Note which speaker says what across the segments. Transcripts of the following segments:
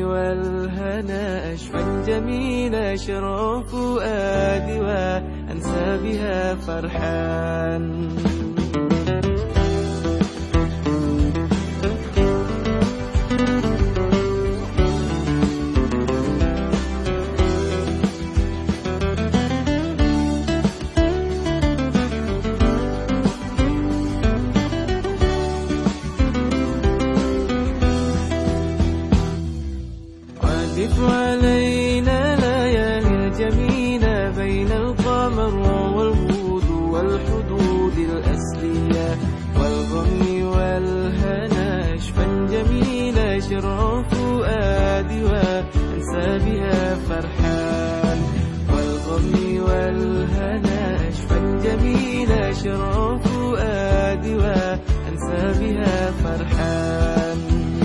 Speaker 1: والهنا أشفى جميلة شرى فؤادي وأنسى بها فرحان. عزف علينا ليالي الجميلة بين القمر والغود والحدود الأسلية والغم والهنا أشفى جميلة شرى فؤادي وأنسى بها فرحان. والغم والهنا أشفى جميلة شرى فؤادي وأنسى بها فرحان.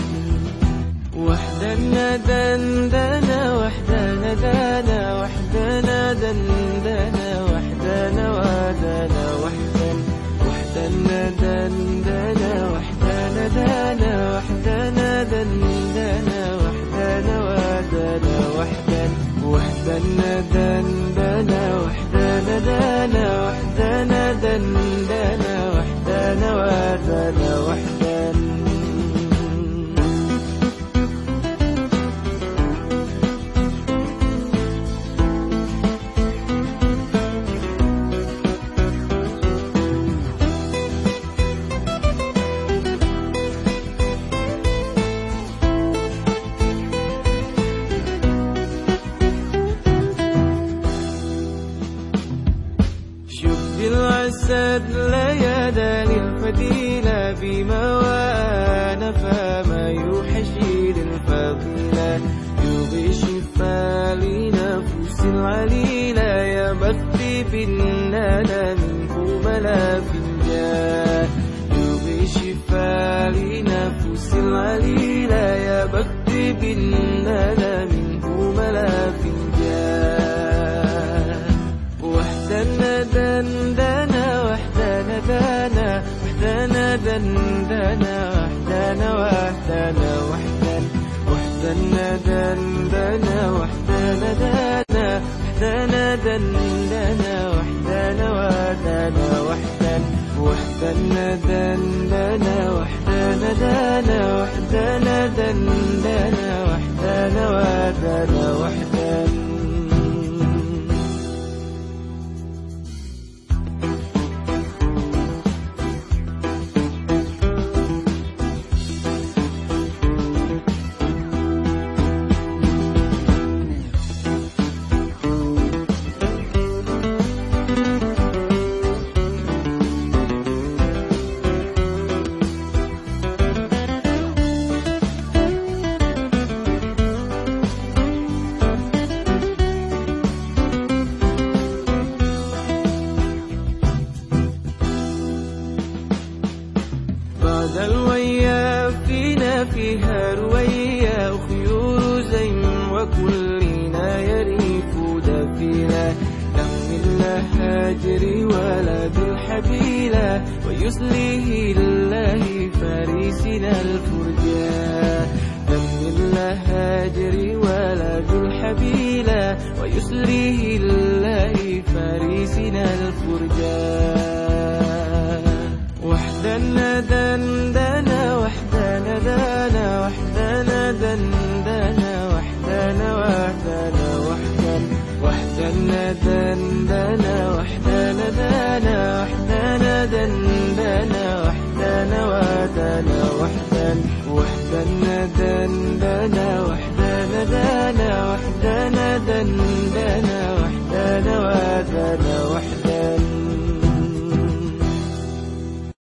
Speaker 1: وحدنا دندنا وحدنا دانا وحدنا دندنا وحدنا ودانا وحدنا دندنا وحدنا دانا وحدنا دندنا وحدنا ودانا وحدنا دندنا وحدنا دانا وحدنا دندنا وحدنا ودانا وحدنا. العسد ليالي الفديلة بما وأنا فما يوحشي للفضيلة يوغي شفا لنفوس العليلة يا بختي بالنانا منه ملا فنجان. يوغي شفا لنفوس العليلة يا بختي بالنانا منه ملا فنجان. وحدنا دندنا وحدنا دانا وحدنا دندنا وحدنا وحدنا وحدنا دندنا وحدنا دانا وحدنا دندنا وحدنا ودانا وحدنا دندنا وحدنا دانا وحدنا دندنا وحدنا ودانا وحدنا. بعد الويا فيها رويا وخيول زين وكلنا يريف دفيلة تحمل لها هاجري ولد الحبيلة ويسليه الله فارسنا الفرجان. تحمل لها هاجري ولد الحبيلة ويسليه الله فارسنا الفرجان. وحدنا دندنا وحدنا دانا وحدنا دندنا وحدنا وحدنا دندنا وحدنا دانا وحدنا دندنا وحدنا ودانا وحدنا دندنا وحدنا دانا وحدنا دندنا وحدنا ودانا وحدنا.